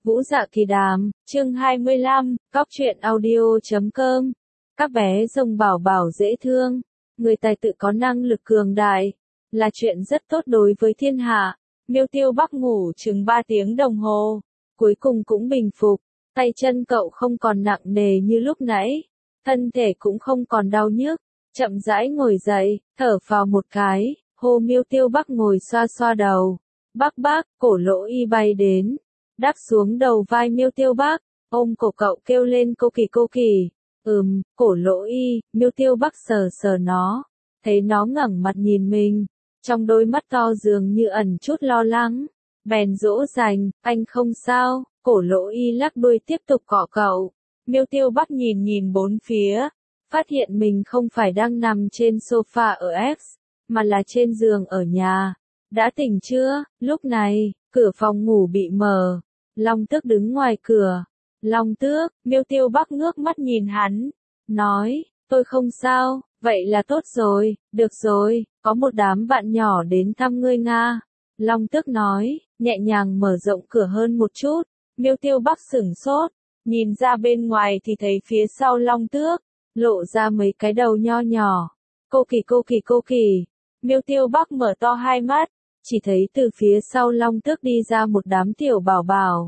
Vũ Dạ Kỳ Đàm, chương 25, Cóc truyện audio.com. Các bé rồng bảo bảo dễ thương, người tài tự có năng lực cường đại, là chuyện rất tốt đối với thiên hạ. Miêu Tiêu Bắc ngủ chừng 3 tiếng đồng hồ, cuối cùng cũng bình phục, tay chân cậu không còn nặng nề như lúc nãy, thân thể cũng không còn đau nhức, chậm rãi ngồi dậy, thở phào một cái, hô Miêu Tiêu Bắc ngồi xoa xoa đầu. Bác, cổ Lỗ Y bay đến, đáp xuống đầu vai Miêu Tiêu Bắc, ôm cổ cậu kêu lên cô kỳ. Cổ Lỗ Y, Miêu Tiêu Bắc sờ sờ nó, thấy nó ngẩng mặt nhìn mình, trong đôi mắt to dường như ẩn chút lo lắng, bèn dỗ dành, anh không sao. Cổ Lỗ Y lắc đuôi tiếp tục cọ cậu. Miêu Tiêu Bắc nhìn bốn phía, phát hiện mình không phải đang nằm trên sofa ở X, mà là trên giường ở nhà. Đã tỉnh chưa? Lúc này, cửa phòng ngủ bị mở. Long Tước đứng ngoài cửa. Long Tước, Miêu Tiêu Bắc ngước mắt nhìn hắn, nói, tôi không sao, vậy là tốt rồi, được rồi, có một đám bạn nhỏ đến thăm ngươi Nga. Long Tước nói, nhẹ nhàng mở rộng cửa hơn một chút. Miêu Tiêu Bắc sửng sốt, nhìn ra bên ngoài thì thấy phía sau Long Tước, lộ ra mấy cái đầu nho nhỏ. Cô kỳ. Miêu Tiêu Bắc mở to hai mắt, chỉ thấy từ phía sau Long Tước đi ra một đám tiểu bảo bảo.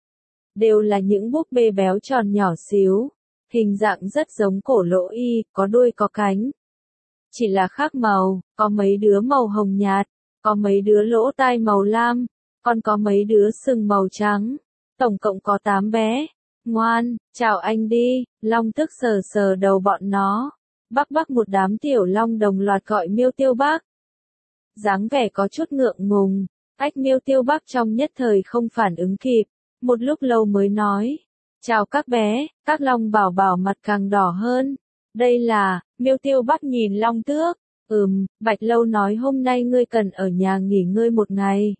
Đều là những búp bê béo tròn nhỏ xíu, hình dạng rất giống cổ Lỗ Y, có đuôi có cánh. Chỉ là khác màu, có mấy đứa màu hồng nhạt, có mấy đứa lỗ tai màu lam, còn có mấy đứa sừng màu trắng. Tổng cộng có 8 bé. Ngoan, chào anh đi. Long Tước sờ sờ đầu bọn nó. Bắc một đám tiểu long đồng loạt gọi Miêu Tiêu Bắc. Dáng vẻ có chút ngượng ngùng, Miêu Tiêu Bắc trong nhất thời không phản ứng kịp, một lúc lâu mới nói, chào các bé. Các long bảo bảo mặt càng đỏ hơn. Đây là, Miêu Tiêu Bắc nhìn Long Tước, Bạch Lâu nói hôm nay ngươi cần ở nhà nghỉ ngơi một ngày.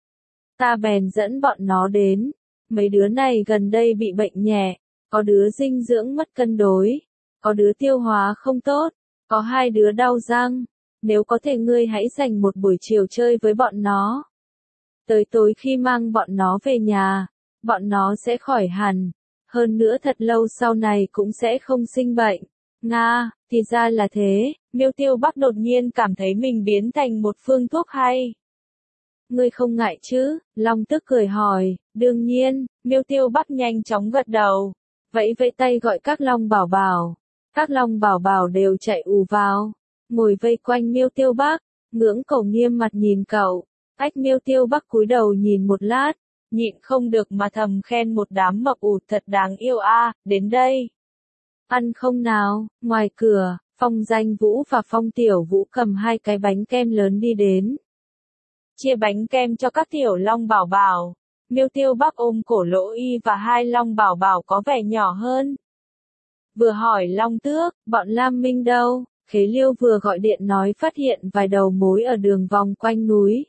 Ta bèn dẫn bọn nó đến, mấy đứa này gần đây bị bệnh nhẹ, có đứa dinh dưỡng mất cân đối, có đứa tiêu hóa không tốt, có 2 đứa đau răng. Nếu có thể ngươi hãy dành một buổi chiều chơi với bọn nó. Tới tối khi mang bọn nó về nhà, bọn nó sẽ khỏi hẳn. Hơn nữa thật lâu sau này cũng sẽ không sinh bệnh. Nga, thì ra là thế. Miêu Tiêu Bắc đột nhiên cảm thấy mình biến thành một phương thuốc hay. Ngươi không ngại chứ? Long Tước cười hỏi. Đương nhiên. Miêu Tiêu Bắc nhanh chóng gật đầu, vẫy tay gọi các long bảo bảo. Các long bảo bảo đều chạy ù vào, ngồi vây quanh Miêu Tiêu Bắc, ngưỡng cổ nghiêm mặt nhìn cậu. Miêu Tiêu Bắc cúi đầu nhìn một lát, nhịn không được mà thầm khen một đám mập ủ thật đáng yêu a. Đến đây, ăn không nào? Ngoài cửa, Phong Danh Vũ và Phong Tiểu Vũ cầm 2 cái bánh kem lớn đi đến. Chia bánh kem cho các tiểu long bảo bảo. Miêu Tiêu Bắc ôm cổ Lỗ Y và 2 long bảo bảo có vẻ nhỏ hơn. Vừa hỏi Long Tước, bọn Lam Minh đâu? Khế Liêu vừa gọi điện nói phát hiện vài đầu mối ở đường vòng quanh núi.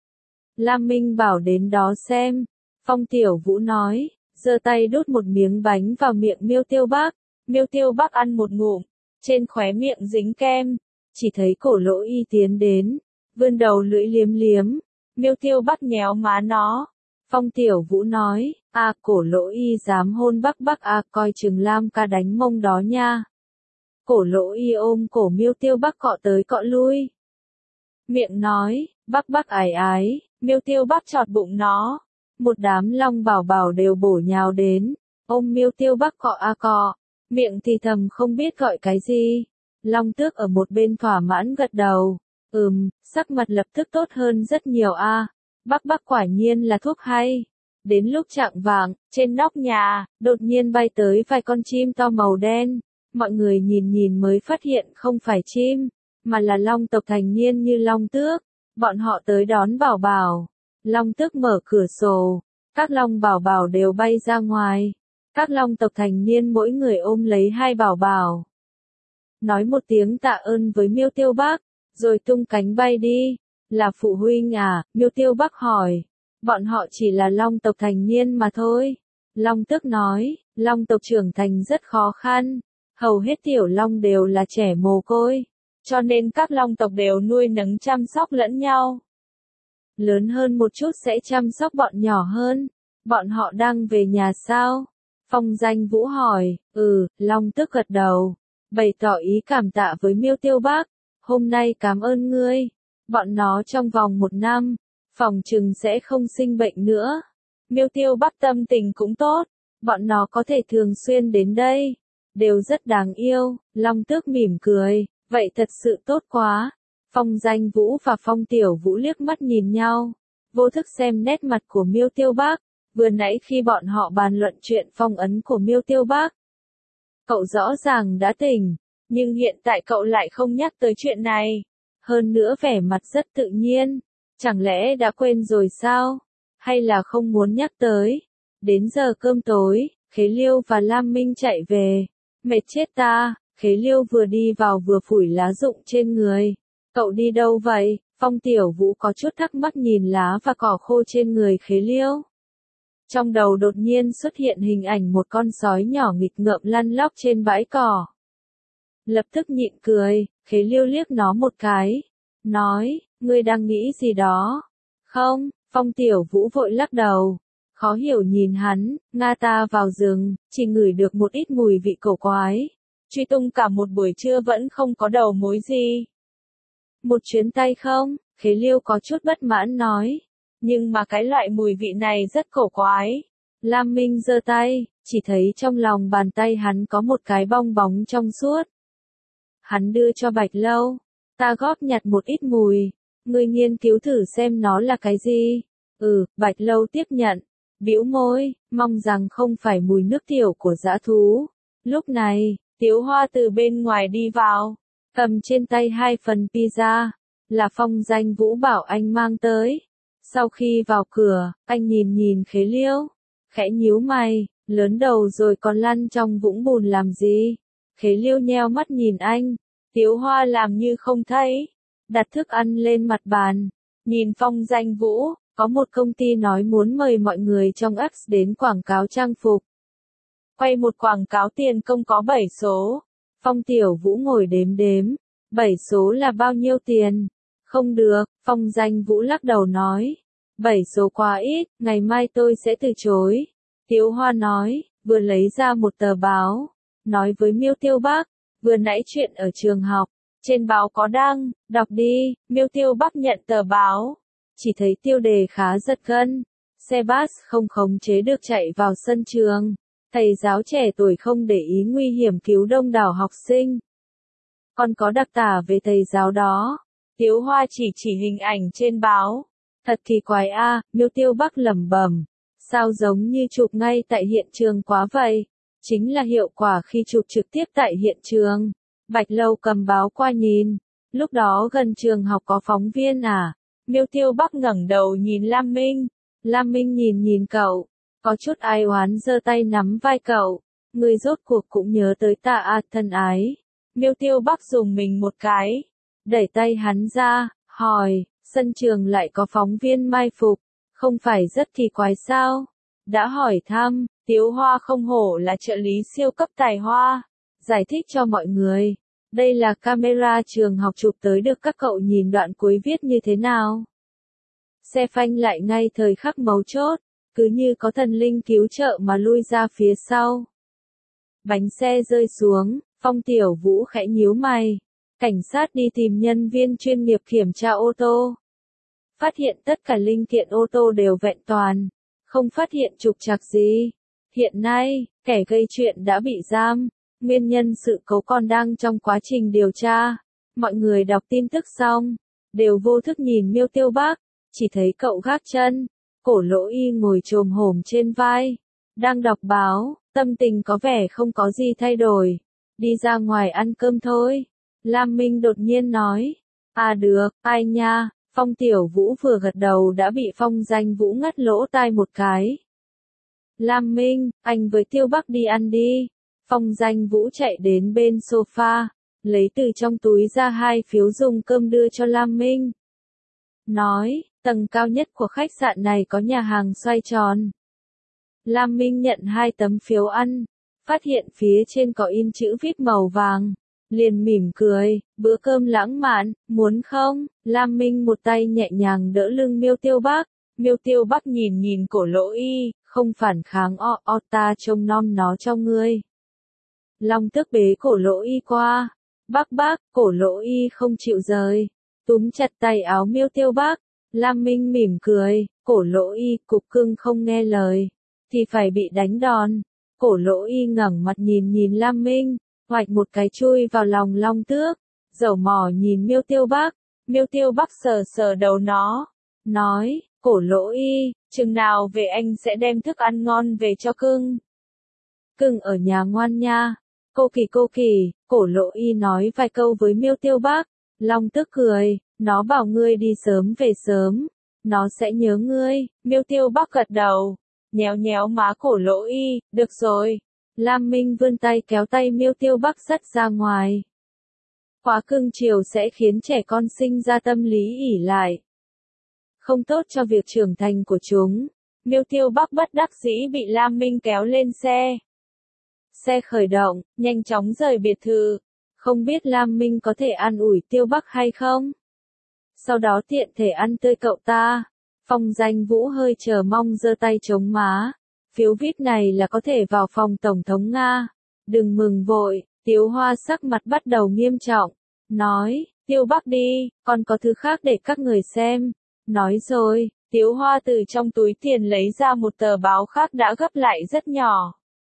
Lam Minh bảo đến đó xem. Phong Tiểu Vũ nói, giơ tay đút một miếng bánh vào miệng Miêu Tiêu Bắc. Miêu Tiêu Bắc ăn một ngụm, trên khóe miệng dính kem, chỉ thấy cổ Lỗ Y tiến đến, vươn đầu lưỡi liếm. Miêu Tiêu Bắc nhéo má nó. Phong Tiểu Vũ nói, cổ Lỗ Y dám hôn Bắc, coi chừng Lam ca đánh mông đó nha. Cổ Lỗ Y ôm cổ Miêu Tiêu Bắc cọ tới cọ lui. Miệng nói, Bắc ái. Miêu Tiêu Bắc chọt bụng nó. Một đám long bảo bảo đều bổ nhào đến, ôm Miêu Tiêu Bắc cọ, miệng thì thầm không biết gọi cái gì. Long Tước ở một bên thỏa mãn gật đầu. Sắc mặt lập tức tốt hơn rất nhiều a. Bắc quả nhiên là thuốc hay. Đến lúc chạng vạng, trên nóc nhà, đột nhiên bay tới vài con chim to màu đen. Mọi người nhìn mới phát hiện không phải chim, mà là long tộc thành niên như Long Tước. Bọn họ tới đón bảo bảo. Long Tước mở cửa sổ, các long bảo bảo đều bay ra ngoài. Các long tộc thành niên mỗi người ôm lấy 2 bảo bảo. Nói một tiếng tạ ơn với Miêu Tiêu Bắc, rồi tung cánh bay đi. Là phụ huynh à? Miêu Tiêu Bắc hỏi. Bọn họ chỉ là long tộc thành niên mà thôi. Long Tước nói, long tộc trưởng thành rất khó khăn. Hầu hết tiểu long đều là trẻ mồ côi, cho nên các long tộc đều nuôi nấng chăm sóc lẫn nhau. Lớn hơn một chút sẽ chăm sóc bọn nhỏ hơn. Bọn họ đang về nhà sao? Phong Danh Vũ hỏi. Long Tước gật đầu, bày tỏ ý cảm tạ với Miêu Tiêu Bắc. Hôm nay cảm ơn ngươi. Bọn nó trong vòng 1 năm, phòng chừng sẽ không sinh bệnh nữa. Miêu Tiêu Bắc tâm tình cũng tốt. Bọn nó có thể thường xuyên đến đây. Đều rất đáng yêu. Long Tước mỉm cười. Vậy thật sự tốt quá. Phong Danh Vũ và Phong Tiểu Vũ liếc mắt nhìn nhau. Vô thức xem nét mặt của Miêu Tiêu Bắc. Vừa nãy khi bọn họ bàn luận chuyện phong ấn của Miêu Tiêu Bắc, cậu rõ ràng đã tỉnh, nhưng hiện tại cậu lại không nhắc tới chuyện này. Hơn nữa vẻ mặt rất tự nhiên. Chẳng lẽ đã quên rồi sao? Hay là không muốn nhắc tới? Đến giờ cơm tối, Khế Liêu và Lam Minh chạy về. Mệt chết ta, Khế Liêu vừa đi vào vừa phủi lá rụng trên người. Cậu đi đâu vậy? Phong Tiểu Vũ có chút thắc mắc nhìn lá và cỏ khô trên người Khế Liêu. Trong đầu đột nhiên xuất hiện hình ảnh một con sói nhỏ nghịch ngợm lăn lóc trên bãi cỏ. Lập tức nhịn cười, Khế Liêu liếc nó một cái. Nói, ngươi đang nghĩ gì đó? Không, Phong Tiểu Vũ vội lắc đầu. Khó hiểu nhìn hắn, Nga ta vào rừng, chỉ ngửi được một ít mùi vị cổ quái. Truy tung cả một buổi trưa vẫn không có đầu mối gì. Một chuyến tay không? Khế Liêu có chút bất mãn nói. Nhưng mà cái loại mùi vị này rất cổ quái. Lam Minh giơ tay, chỉ thấy trong lòng bàn tay hắn có một cái bong bóng trong suốt. Hắn đưa cho Bạch Lâu. Ta góp nhặt một ít mùi. Ngươi nghiên cứu thử xem nó là cái gì. Bạch Lâu tiếp nhận. Bĩu môi, mong rằng không phải mùi nước tiểu của dã thú. Lúc này, Tiếu Hoa từ bên ngoài đi vào. Cầm trên tay 2 phần pizza. Là Phong Danh Vũ bảo anh mang tới. Sau khi vào cửa, anh nhìn Khế Liêu. Khẽ nhíu mày, lớn đầu rồi còn lăn trong vũng bùn làm gì? Khế Liêu nheo mắt nhìn anh. Tiếu Hoa làm như không thấy. Đặt thức ăn lên mặt bàn. Nhìn Phong Danh Vũ, có một công ty nói muốn mời mọi người trong X đến quảng cáo trang phục. Quay một quảng cáo tiền công có 7 số. Phong Tiểu Vũ ngồi đếm. 7 số là bao nhiêu tiền? Không được, Phong Danh Vũ lắc đầu nói. 7 số quá ít, ngày mai tôi sẽ từ chối. Tiếu Hoa nói, vừa lấy ra một tờ báo. Nói với Miêu Tiêu Bắc, vừa nãy chuyện ở trường học, trên báo có đăng, đọc đi. Miêu Tiêu Bắc nhận tờ báo. Chỉ thấy tiêu đề khá giật gân. Xe bus không khống chế được chạy vào sân trường. Thầy giáo trẻ tuổi không để ý nguy hiểm cứu đông đảo học sinh. Còn có đặc tả về thầy giáo đó. Tiếu Hoa chỉ hình ảnh trên báo. Thật kỳ quái a, Miêu Tiêu Bắc lẩm bẩm. Sao giống như chụp ngay tại hiện trường quá vậy? Chính là hiệu quả khi chụp trực tiếp tại hiện trường. Bạch Lâu cầm báo qua nhìn. Lúc đó gần trường học có phóng viên à? Miêu Tiêu Bắc ngẩng đầu nhìn Lam Minh. Lam Minh nhìn cậu. Có chút ai oán giơ tay nắm vai cậu. Người rốt cuộc cũng nhớ tới ta à thân ái. Miêu Tiêu Bắc dùng mình một cái. Đẩy tay hắn ra, hỏi, sân trường lại có phóng viên mai phục. Không phải rất kỳ quái sao? Đã hỏi thăm, Tiếu Hoa không hổ là trợ lý siêu cấp tài hoa. Giải thích cho mọi người. Đây là camera trường học chụp tới được, các cậu nhìn đoạn cuối viết như thế nào? Xe phanh lại ngay thời khắc mấu chốt, cứ như có thần linh cứu trợ mà lui ra phía sau. Bánh xe rơi xuống, Phong Tiểu Vũ khẽ nhíu mày. Cảnh sát đi tìm nhân viên chuyên nghiệp kiểm tra ô tô. Phát hiện tất cả linh kiện ô tô đều vẹn toàn. Không phát hiện trục trặc gì. Hiện nay, kẻ gây chuyện đã bị giam. Nguyên nhân sự cố còn đang trong quá trình điều tra. Mọi người đọc tin tức xong, đều vô thức nhìn Miêu Tiêu Bắc. Chỉ thấy cậu gác chân, cổ lỗ y ngồi chồm hổm trên vai. Đang đọc báo, tâm tình có vẻ không có gì thay đổi. Đi ra ngoài ăn cơm thôi. Lam Minh đột nhiên nói. À được, ai nha. Phong Tiểu Vũ vừa gật đầu đã bị Phong Danh Vũ ngắt lỗ tai một cái. Lam Minh, anh với Tiêu Bắc đi ăn đi. Phong Danh Vũ chạy đến bên sofa, lấy từ trong túi ra 2 phiếu dùng cơm đưa cho Lam Minh. Nói, tầng cao nhất của khách sạn này có nhà hàng xoay tròn. Lam Minh nhận 2 tấm phiếu ăn, phát hiện phía trên có in chữ viết màu vàng. Liền mỉm cười, bữa cơm lãng mạn, muốn không? Lam Minh một tay nhẹ nhàng đỡ lưng Miêu Tiêu Bắc. Miêu Tiêu Bắc nhìn cổ lỗ y, không phản kháng ta trông nom nó cho ngươi. Long Tước bế cổ Lỗ Y qua. Bác, cổ Lỗ Y không chịu rời. Túm chặt tay áo Miêu Tiêu Bác. Lam Minh mỉm cười, cổ Lỗ Y cục cưng không nghe lời, thì phải bị đánh đòn. Cổ Lỗ Y ngẩng mặt nhìn Lam Minh, hoạch một cái chui vào lòng Long Tước, dầu mỏ nhìn Miêu Tiêu Bác. Miêu Tiêu Bác sờ đầu nó, nói, cổ Lỗ Y, chừng nào về anh sẽ đem thức ăn ngon về cho cưng. Cưng ở nhà ngoan nha. Cô kỳ, cổ Lỗ Y nói vài câu với Miêu Tiêu Bác. Long Tước cười, nó bảo ngươi đi sớm về sớm, nó sẽ nhớ ngươi. Miêu Tiêu Bác gật đầu, nhéo má cổ Lỗ Y, được rồi. Lam Minh vươn tay kéo tay Miêu Tiêu Bác dắt ra ngoài. Quá cưng chiều sẽ khiến trẻ con sinh ra tâm lý ỷ lại, không tốt cho việc trưởng thành của chúng. Miêu Tiêu Bác bất đắc dĩ bị Lam Minh kéo lên xe. Xe khởi động, nhanh chóng rời biệt thự. Không biết Lam Minh có thể an ủi Tiêu Bác hay không? Sau đó tiện thể ăn tươi cậu ta. Phong Danh Vũ hơi chờ mong giơ tay chống má. Phiếu VIP này là có thể vào phòng Tổng thống Nga. Đừng mừng vội, Tiếu Hoa sắc mặt bắt đầu nghiêm trọng. Nói, Tiêu Bác đi, còn có thứ khác để các người xem. Nói rồi, Tiếu Hoa từ trong túi tiền lấy ra một tờ báo khác đã gấp lại rất nhỏ.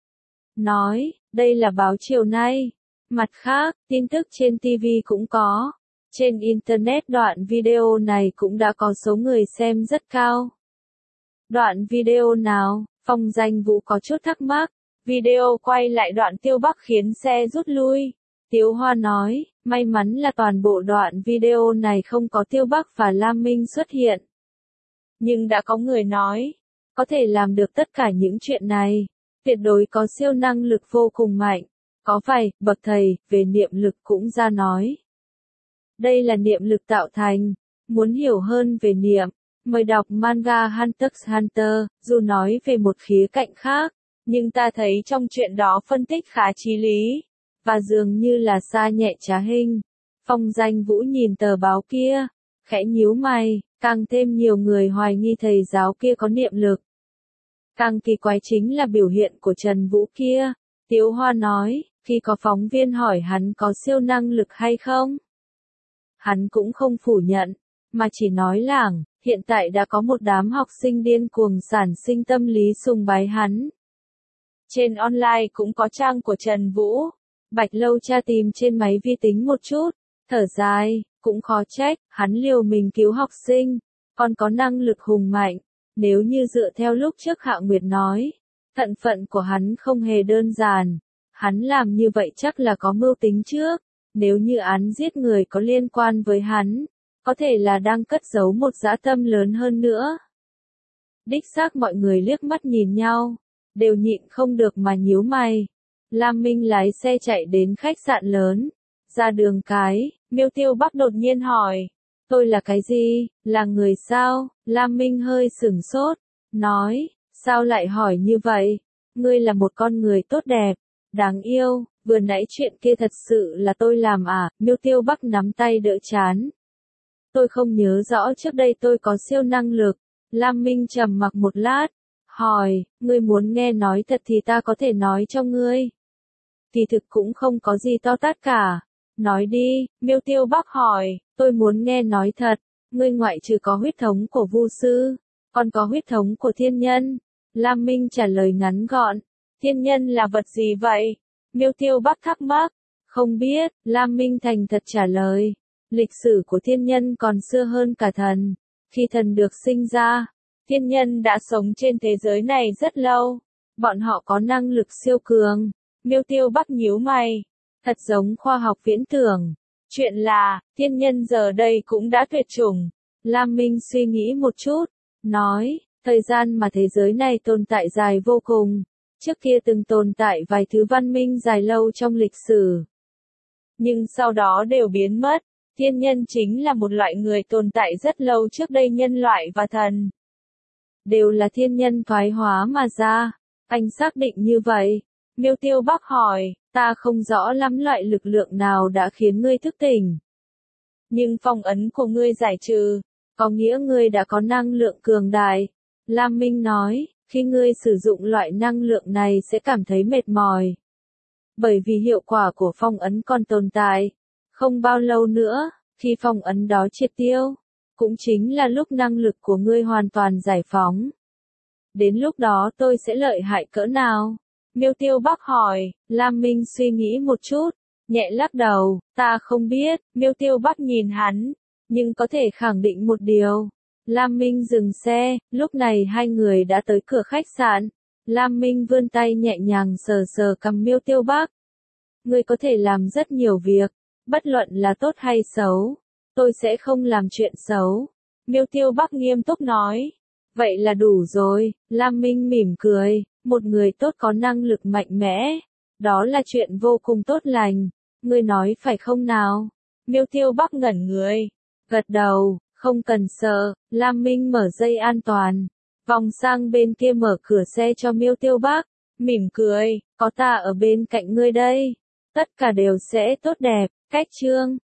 Nói, đây là báo chiều nay. Mặt khác, tin tức trên TV cũng có. Trên Internet đoạn video này cũng đã có số người xem rất cao. Đoạn video nào? Phong Danh Vũ có chút thắc mắc. Video quay lại đoạn Tiêu Bác khiến xe rút lui. Tiếu Hoa nói, may mắn là toàn bộ đoạn video này không có Tiêu Bác và Lam Minh xuất hiện. Nhưng đã có người nói, có thể làm được tất cả những chuyện này. Tuyệt đối có siêu năng lực vô cùng mạnh. Có vài bậc thầy về niệm lực cũng ra nói. Đây là niệm lực tạo thành. Muốn hiểu hơn về niệm, mời đọc manga Hunter x Hunter, dù nói về một khía cạnh khác, nhưng ta thấy trong chuyện đó phân tích khá chí lý, và dường như là xa nhẹ trá hình. Phong Danh Vũ nhìn tờ báo kia, khẽ nhíu mày, càng thêm nhiều người hoài nghi thầy giáo kia có niệm lực. Càng kỳ quái chính là biểu hiện của Trần Vũ kia. Tiếu Hoa nói, khi có phóng viên hỏi hắn có siêu năng lực hay không, hắn cũng không phủ nhận, mà chỉ nói lảng, hiện tại đã có một đám học sinh điên cuồng sản sinh tâm lý sùng bái hắn. Trên online cũng có trang của Trần Vũ. Bạch Lâu tra tìm trên máy vi tính một chút, thở dài, cũng khó trách, hắn liều mình cứu học sinh, còn có năng lực hùng mạnh. Nếu như dựa theo lúc trước Hạ Nguyệt nói, thân phận của hắn không hề đơn giản. Hắn làm như vậy chắc là có mưu tính trước. Nếu như án giết người có liên quan với hắn, có thể là đang cất giấu một dã tâm lớn hơn nữa. Đích xác mọi người liếc mắt nhìn nhau, đều nhịn không được mà nhíu mày. Lam Minh lái xe chạy đến khách sạn lớn. Ra đường cái, Miêu Tiêu Bác đột nhiên hỏi. Tôi là cái gì? Là người sao? Lam Minh hơi sửng sốt. Nói, sao lại hỏi như vậy? Ngươi là một con người tốt đẹp, đáng yêu, vừa nãy chuyện kia thật sự là tôi làm à? Miêu Tiêu Bác nắm tay đỡ chán. Tôi không nhớ rõ trước đây tôi có siêu năng lực. Lam Minh trầm mặc một lát, hỏi, ngươi muốn nghe nói thật thì ta có thể nói cho ngươi. Kỳ thực cũng không có gì to tát cả. Nói đi, Miêu Tiêu Bác hỏi, tôi muốn nghe nói thật, ngươi ngoại trừ có huyết thống của Vu sư, còn có huyết thống của thiên nhân. Lam Minh trả lời ngắn gọn, thiên nhân là vật gì vậy? Miêu Tiêu Bác thắc mắc, không biết. Lam Minh thành thật trả lời, lịch sử của thiên nhân còn xưa hơn cả thần. Khi thần được sinh ra, thiên nhân đã sống trên thế giới này rất lâu, bọn họ có năng lực siêu cường. Miêu Tiêu Bác nhíu mày, thật giống khoa học viễn tưởng. Chuyện là, thiên nhân giờ đây cũng đã tuyệt chủng. Lam Minh suy nghĩ một chút, nói, thời gian mà thế giới này tồn tại dài vô cùng. Trước kia từng tồn tại vài thứ văn minh dài lâu trong lịch sử, nhưng sau đó đều biến mất. Thiên nhân chính là một loại người tồn tại rất lâu trước đây nhân loại và thần. Đều là thiên nhân thoái hóa mà ra. Anh xác định như vậy. Miêu Tiêu Bác hỏi, ta không rõ lắm loại lực lượng nào đã khiến ngươi thức tỉnh. Nhưng phong ấn của ngươi giải trừ, có nghĩa ngươi đã có năng lượng cường đại. Lam Minh nói, Khi ngươi sử dụng loại năng lượng này sẽ cảm thấy mệt mỏi. Bởi vì hiệu quả của phong ấn còn tồn tại. Không bao lâu nữa, khi phong ấn đó triệt tiêu, cũng chính là lúc năng lực của ngươi hoàn toàn giải phóng. Đến lúc đó tôi sẽ lợi hại cỡ nào? Miêu Tiêu Bắc hỏi. Lam Minh suy nghĩ một chút, nhẹ lắc đầu, ta không biết. Miêu Tiêu Bắc nhìn hắn, nhưng có thể khẳng định một điều. Lam Minh dừng xe, lúc này hai người đã tới cửa khách sạn. Lam Minh vươn tay nhẹ nhàng sờ sờ cằm Miêu Tiêu Bắc. Ngươi có thể làm rất nhiều việc, bất luận là tốt hay xấu. Tôi sẽ không làm chuyện xấu. Miêu Tiêu Bắc nghiêm túc nói. Vậy là đủ rồi. Lam Minh mỉm cười. Một người tốt có năng lực mạnh mẽ. Đó là chuyện vô cùng tốt lành. Ngươi nói phải không nào? Miêu Tiêu Bắc ngẩn người. Gật đầu. Không cần sợ. Lam Minh mở dây an toàn. Vòng sang bên kia mở cửa xe cho Miêu Tiêu Bắc. Mỉm cười. Có ta ở bên cạnh ngươi đây. Tất cả đều sẽ tốt đẹp. Cách chương